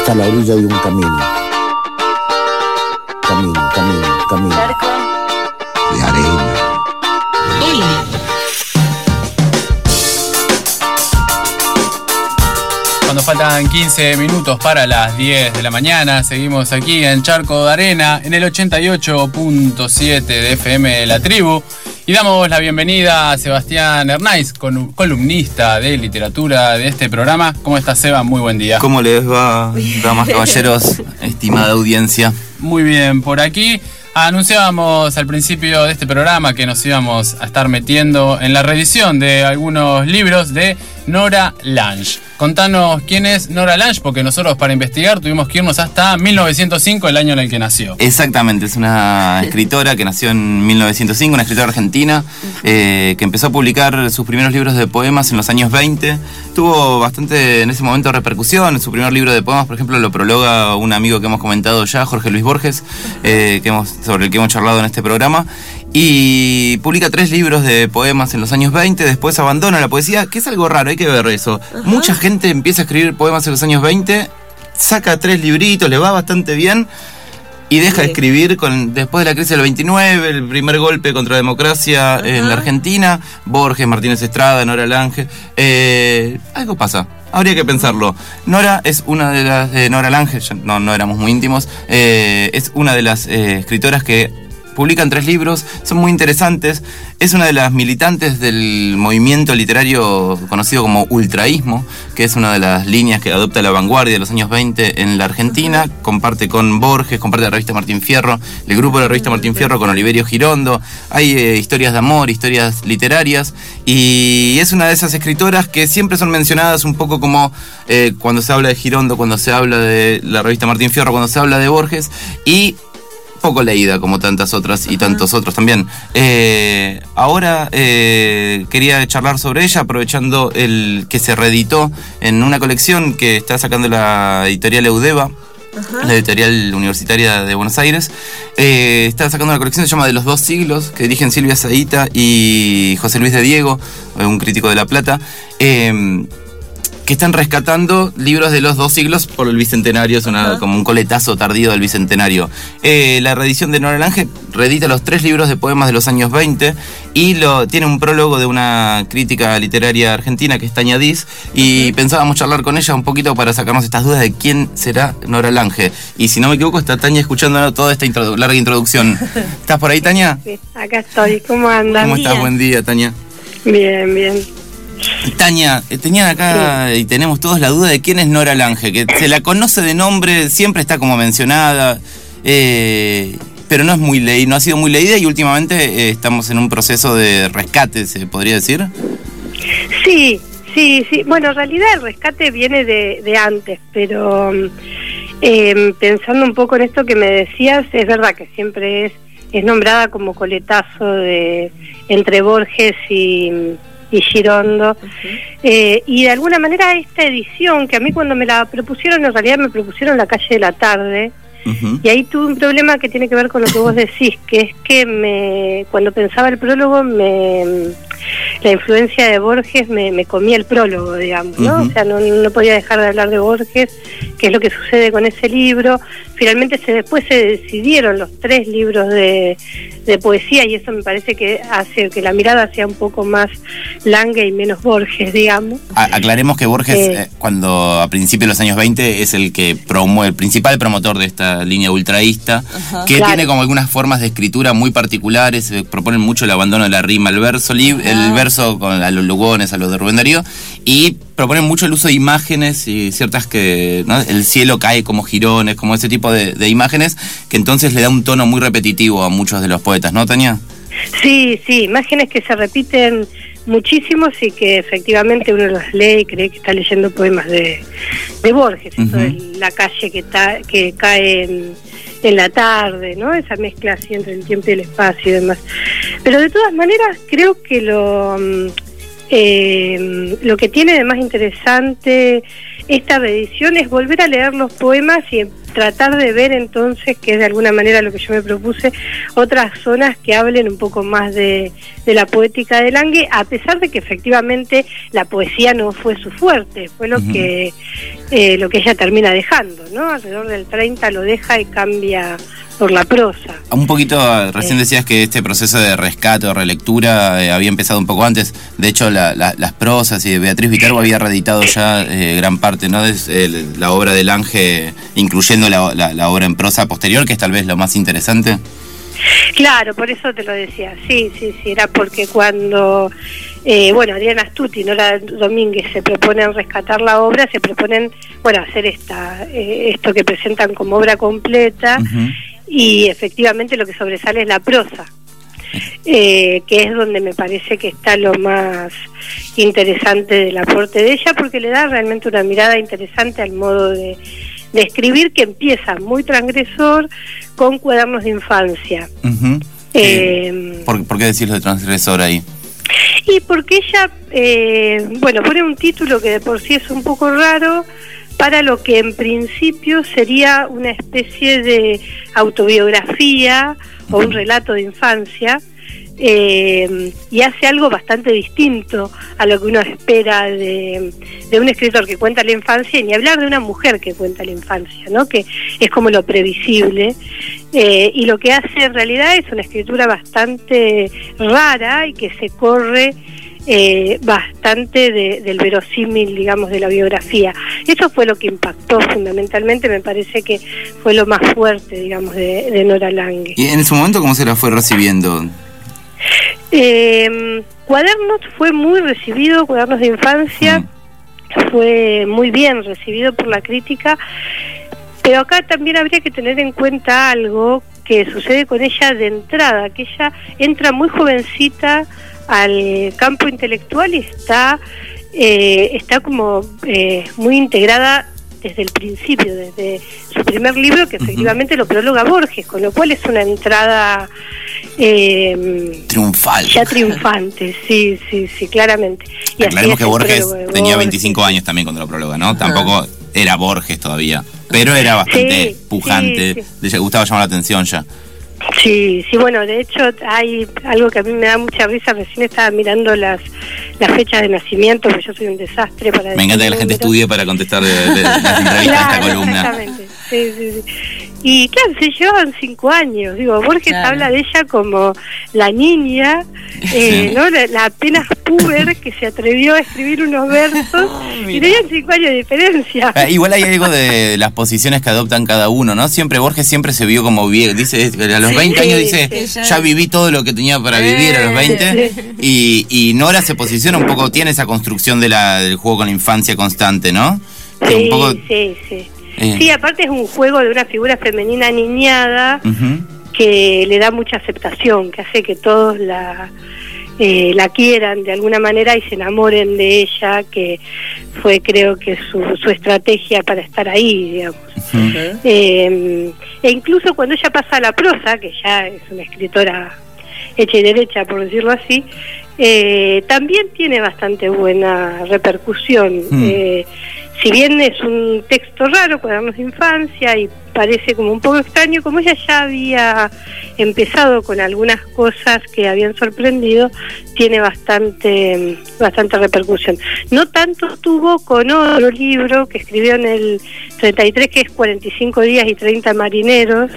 Está a la orilla de un camino. Camino. Charco De arena. Hola. Cuando faltan 15 minutos para las 10 de la mañana, seguimos aquí en Charco de Arena, en el 88.7 de FM La Tribu. Y damos la bienvenida a Sebastián Hernáiz, columnista de literatura de este programa. ¿Cómo está, Seba? Muy buen día. ¿Cómo les va, damas, caballeros, estimada audiencia? Muy bien, por aquí anunciábamos al principio de este programa que nos íbamos a estar metiendo en la reedición de algunos libros de Nora Lange. Contanos quién es Nora Lange, porque nosotros para investigar tuvimos que irnos hasta 1905, el año en el que nació. Exactamente, es una escritora que nació en 1905, una escritora argentina que empezó a publicar sus primeros libros de poemas en los años 20. Tuvo bastante en ese momento repercusión. Su primer libro de poemas, por ejemplo, lo prologa un amigo que hemos comentado ya, Jorge Luis Borges, sobre el que hemos charlado en este programa. Y publica 3 libros de poemas en los años 20, después abandona la poesía, que es algo raro, hay que ver eso. Ajá. Mucha gente empieza a escribir poemas en los años 20, saca 3 libritos, le va bastante bien, y deja de escribir después de la crisis del 29, el primer golpe contra la democracia en la Argentina, Borges, Martínez Estrada, Nora Lange, algo pasa. Habría que pensarlo. Nora es una de las... Nora Lange, no éramos muy íntimos, es una de las escritoras que publican 3 libros, son muy interesantes. Es una de las militantes del movimiento literario conocido como ultraísmo, que es una de las líneas que adopta la vanguardia de los años 20 en la Argentina. Comparte con Borges, comparte la revista Martín Fierro, el grupo de la revista Martín Fierro con Oliverio Girondo. Hay historias de amor, historias literarias, y es una de esas escritoras que siempre son mencionadas un poco como cuando se habla de Girondo, cuando se habla de la revista Martín Fierro, cuando se habla de Borges, y poco leída como tantas otras y tantos otros también. Ahora quería charlar sobre ella, aprovechando el que se reeditó en una colección que está sacando la editorial Eudeva, la editorial universitaria de Buenos Aires. Está sacando una colección que se llama De los 2 siglos, que dirigen Silvia Zahita y José Luis de Diego, un crítico de La Plata, que están rescatando libros de los 2 siglos por el Bicentenario. Es como un coletazo tardío del Bicentenario. La reedición de Nora Lange reedita los 3 libros de poemas de los años 20 y tiene un prólogo de una crítica literaria argentina que es Tania Diz, y pensábamos charlar con ella un poquito para sacarnos estas dudas de quién será Nora Lange. Y si no me equivoco, está Tania escuchando toda esta larga introducción. ¿Estás por ahí, Tania? Sí, acá estoy. ¿Cómo andas? ¿Cómo estás? Buen día, Tania. Bien. Tania, tenían acá y tenemos todos la duda de quién es Nora Lange, que se la conoce de nombre, siempre está como mencionada, pero no ha sido muy leída, y últimamente estamos en un proceso de rescate, ¿se podría decir? Sí. Bueno, en realidad el rescate viene de antes, pero pensando un poco en esto que me decías, es verdad que siempre es nombrada como coletazo entre Borges y Girondo. Y de alguna manera esta edición, que a mí cuando me la propusieron, en realidad me propusieron La calle de la tarde, y ahí tuve un problema que tiene que ver con lo que vos decís, que es que cuando pensaba el prólogo, la influencia de Borges me comía el prólogo, digamos, ¿no? O sea, no podía dejar de hablar de Borges, que es lo que sucede con ese libro. Finalmente después se decidieron los 3 libros de poesía, y eso me parece que hace que la mirada sea un poco más Lange y menos Borges, digamos. Aclaremos que Borges, cuando a principios de los años 20, es el que el principal promotor de esta línea ultraísta, que tiene como algunas formas de escritura muy particulares. Proponen mucho el abandono de la rima, el verso a los Lugones, a los de Rubén Darío, y proponen mucho el uso de imágenes y ciertas que, ¿no? El cielo cae como jirones, como ese tipo de imágenes, que entonces le da un tono muy repetitivo a muchos de los poetas, ¿no, Tania? Sí, imágenes que se repiten muchísimos y que efectivamente uno los lee y cree que está leyendo poemas de Borges, esto de la calle que cae en la tarde, ¿no? Esa mezcla así entre el tiempo y el espacio y demás. Pero de todas maneras creo que lo que tiene de más interesante esta reedición es volver a leer los poemas y tratar de ver entonces, que es de alguna manera lo que yo me propuse, otras zonas que hablen un poco más de la poética de Lange, a pesar de que efectivamente la poesía no fue su fuerte, fue lo que ella termina dejando, ¿no? Alrededor del 30 lo deja y cambia por la prosa. Un poquito, recién decías que este proceso de rescate o relectura había empezado un poco antes. De hecho, las prosas, y Beatriz Viterbo había reeditado ya gran parte, ¿no?, de la obra de Lange, incluyendo la obra en prosa posterior, que es tal vez lo más interesante. Claro, por eso te lo decía. Sí, era porque cuando Adriana Astuti y Nora Domínguez se proponen rescatar la obra, se proponen, hacer esto que presentan como obra completa. Y efectivamente lo que sobresale es la prosa, que es donde me parece que está lo más interesante del aporte de ella, porque le da realmente una mirada interesante al modo de escribir, que empieza muy transgresor con Cuadernos de Infancia. ¿Por qué decirlo de transgresor ahí? Y porque ella pone un título que de por sí es un poco raro, para lo que en principio sería una especie de autobiografía o un relato de infancia, y hace algo bastante distinto a lo que uno espera de un escritor que cuenta la infancia, y ni hablar de una mujer que cuenta la infancia, ¿no?, que es como lo previsible, y lo que hace en realidad es una escritura bastante rara y que se corre bastante del verosímil, digamos, de la biografía. Eso fue lo que impactó fundamentalmente, me parece que fue lo más fuerte, digamos, de Nora Lange. ¿Y en su momento cómo se la fue recibiendo? Cuadernos fue muy recibido, Cuadernos de Infancia fue muy bien recibido por la crítica, pero acá también habría que tener en cuenta algo que sucede con ella de entrada, que ella entra muy jovencita al campo intelectual y está como muy integrada desde el principio, desde su primer libro, que efectivamente lo próloga Borges, con lo cual es una entrada triunfal. Ya triunfante, sí, claramente. Y aclaremos que Borges tenía 25 años también cuando lo próloga, ¿no? Tampoco era Borges todavía, pero era bastante pujante, le gustaba llamar la atención ya. Sí, de hecho hay algo que a mí me da mucha risa. Recién estaba mirando las fechas de nacimiento, porque yo soy un desastre para... Me encanta que la gente estudie para contestar las entrevistas de esta columna. Exactamente, sí. Y claro, se llevaban 5 años. Borges habla de ella como la niña, ¿no? La apenas puber que se atrevió a escribir unos versos, y tenían 5 años de diferencia. Igual hay algo de las posiciones que adoptan cada uno, ¿no? Borges siempre se vio como viejo. Dice, a los 20 años dice, ya viví todo lo que tenía para vivir a los 20. Y Nora se posiciona un poco, tiene esa construcción del juego con la infancia constante, ¿no? Sí. Sí, aparte es un juego de una figura femenina niñada, que le da mucha aceptación, que hace que todos la quieran de alguna manera y se enamoren de ella, que fue, creo que su estrategia para estar ahí, digamos. E incluso cuando ella pasa a la prosa, que ya es una escritora hecha y derecha, por decirlo así, también tiene bastante buena repercusión. Si bien es un texto raro, Cuadernos de Infancia, y parece como un poco extraño, como ella ya había empezado con algunas cosas que habían sorprendido, tiene bastante repercusión. No tanto tuvo con otro libro que escribió en el 33, que es 45 días y 30 marineros.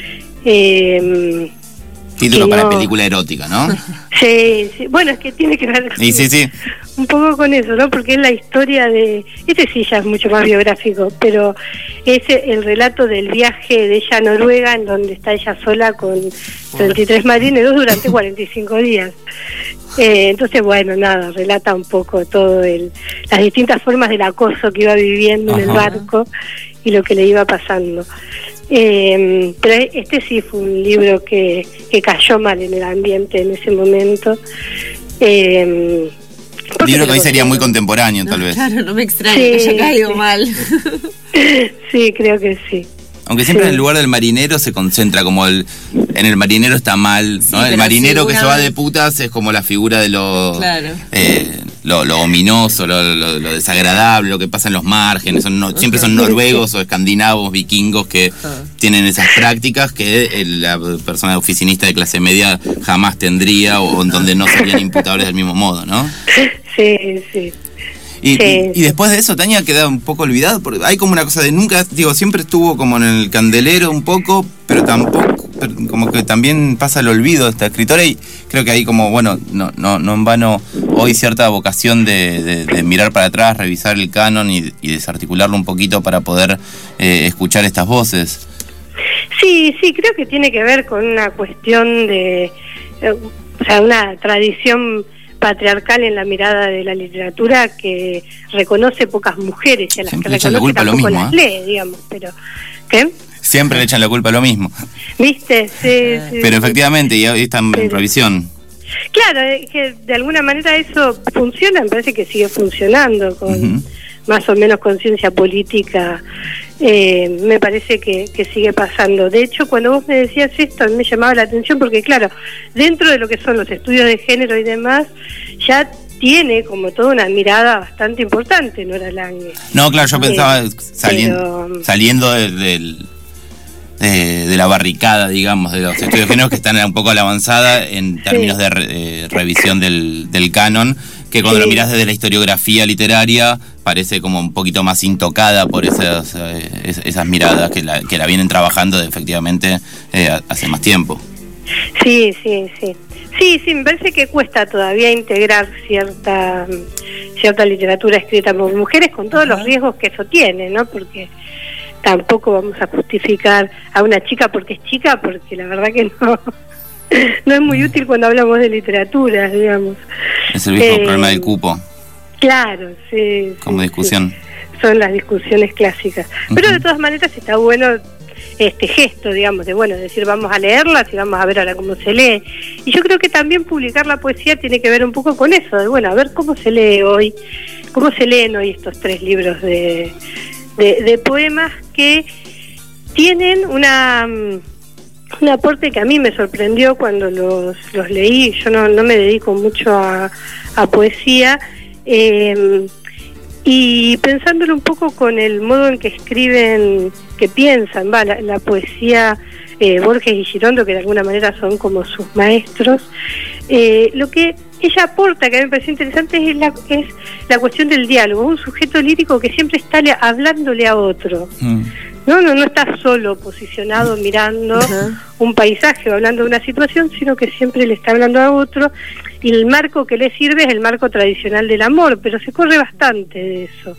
Título para película erótica, ¿no? Sí. Bueno, es que tiene que ver con un poco con eso, ¿no? Porque es la historia de... Este sí ya es mucho más biográfico, pero es el relato del viaje de ella a Noruega, en donde está ella sola con 33 marineros durante 45 días. Entonces, relata un poco todo las distintas formas del acoso que iba viviendo en el barco y lo que le iba pasando. Pero este sí fue un libro que cayó mal en el ambiente en ese momento. Libro que hoy sería muy contemporáneo, tal vez. Claro, no me extraña que haya caído mal. Sí, creo que sí. Aunque siempre en el lugar del marinero se concentra como en el marinero está mal, ¿no? Sí, el marinero que se va vez... de putas es como la figura de lo ominoso, lo desagradable, lo que pasa en los márgenes. Siempre son noruegos o escandinavos, vikingos que tienen esas prácticas que la persona oficinista de clase media jamás tendría o en donde no serían imputables del mismo modo, ¿no? Sí. Y después de eso, Tania, queda un poco olvidado, porque hay como una cosa de nunca, siempre estuvo como en el candelero un poco, pero tampoco, como que también pasa el olvido de esta escritora, y creo que hay como, bueno, no en vano hoy cierta vocación de mirar para atrás, revisar el canon y desarticularlo un poquito para poder escuchar estas voces. Sí, creo que tiene que ver con una cuestión de, una tradición patriarcal en la mirada de la literatura que reconoce pocas mujeres y a las siempre que echan la reconoce culpa tampoco a lo mismo, las lee, digamos, pero ¿qué? Siempre le echan la culpa a lo mismo. ¿Viste? Sí. Pero efectivamente, y hoy están en revisión. Claro, que de alguna manera eso funciona, me parece que sigue funcionando con más o menos conciencia política, me parece que sigue pasando. De hecho, cuando vos me decías esto, a mí me llamaba la atención porque, claro, dentro de lo que son los estudios de género y demás, ya tiene como toda una mirada bastante importante Nora Lange. No, claro, yo pensaba saliendo de la barricada, digamos, de los estudios de género que están un poco a la avanzada en términos de revisión del canon, que cuando lo mirás desde la historiografía literaria parece como un poquito más intocada por esas miradas que la vienen trabajando efectivamente hace más tiempo. Sí, me parece que cuesta todavía integrar cierta literatura escrita por mujeres con todos los riesgos que eso tiene, ¿no? Porque tampoco vamos a justificar a una chica porque es chica, porque la verdad que no es muy útil cuando hablamos de literatura, digamos. Es el mismo problema del cupo. Claro, sí. Como discusión. Sí. Son las discusiones clásicas. Pero de todas maneras está bueno este gesto, digamos, de decir vamos a leerlas y vamos a ver ahora cómo se lee. Y yo creo que también publicar la poesía tiene que ver un poco con eso, de a ver cómo se lee hoy, cómo se leen hoy estos 3 libros de poemas que tienen un aporte que a mí me sorprendió cuando los leí. Yo no me dedico mucho a poesía, y pensándolo un poco con el modo en que escriben, que piensan, la poesía, Borges y Girondo, que de alguna manera son como sus maestros, lo que ella aporta, que a mí me pareció interesante, es la cuestión del diálogo, un sujeto lírico que siempre está hablándole a otro. No está solo posicionado mirando un paisaje o hablando de una situación, sino que siempre le está hablando a otro, y el marco que le sirve es el marco tradicional del amor, pero se corre bastante de eso.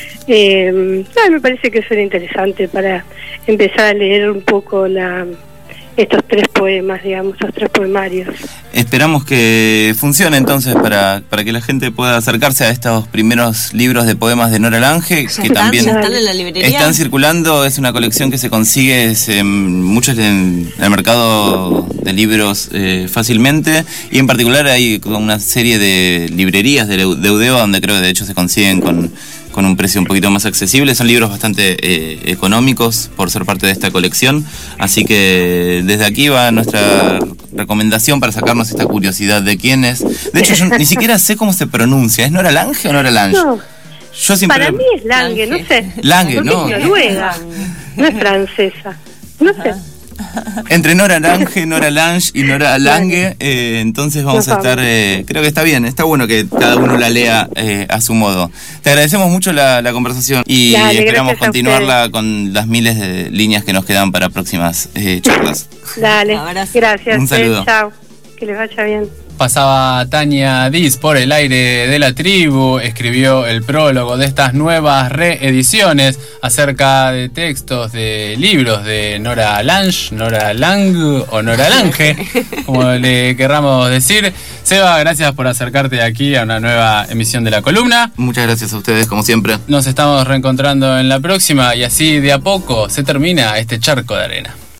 Me parece que eso era interesante para empezar a leer un poco estos 3 poemas, digamos, estos 3 poemarios. Esperamos que funcione entonces para que la gente pueda acercarse a estos primeros libros de poemas de Nora Lange, que también están en la librería. Están circulando. Es una colección que se consigue muchos en el mercado de libros fácilmente, y en particular hay una serie de librerías de Udeva donde creo que de hecho se consiguen con un precio un poquito más accesible. Son libros bastante económicos por ser parte de esta colección, así que desde aquí va nuestra recomendación para sacarnos esta curiosidad de quién es. De hecho, yo ni siquiera sé cómo se pronuncia. ¿Es Nora Lange o Nora Lange? No, yo siempre... para mí es Lange, no sé. Lange, no. Es noruega, no es francesa, no sé. Entre Nora Lange, Nora Lange y Nora Lange, entonces vamos a estar, creo que está bien, está bueno que cada uno la lea a su modo. Te agradecemos mucho la conversación y esperamos continuarla con las miles de líneas que nos quedan para próximas charlas. Dale, gracias. Un saludo. Chao, que les vaya bien. Pasaba Tania Diz por el aire de la tribu, escribió el prólogo de estas nuevas reediciones acerca de textos de libros de Nora Lange, Nora Lange o Nora Lange, como le querramos decir. Seba, gracias por acercarte aquí a una nueva emisión de la columna. Muchas gracias a ustedes, como siempre. Nos estamos reencontrando en la próxima y así de a poco se termina este charco de arena.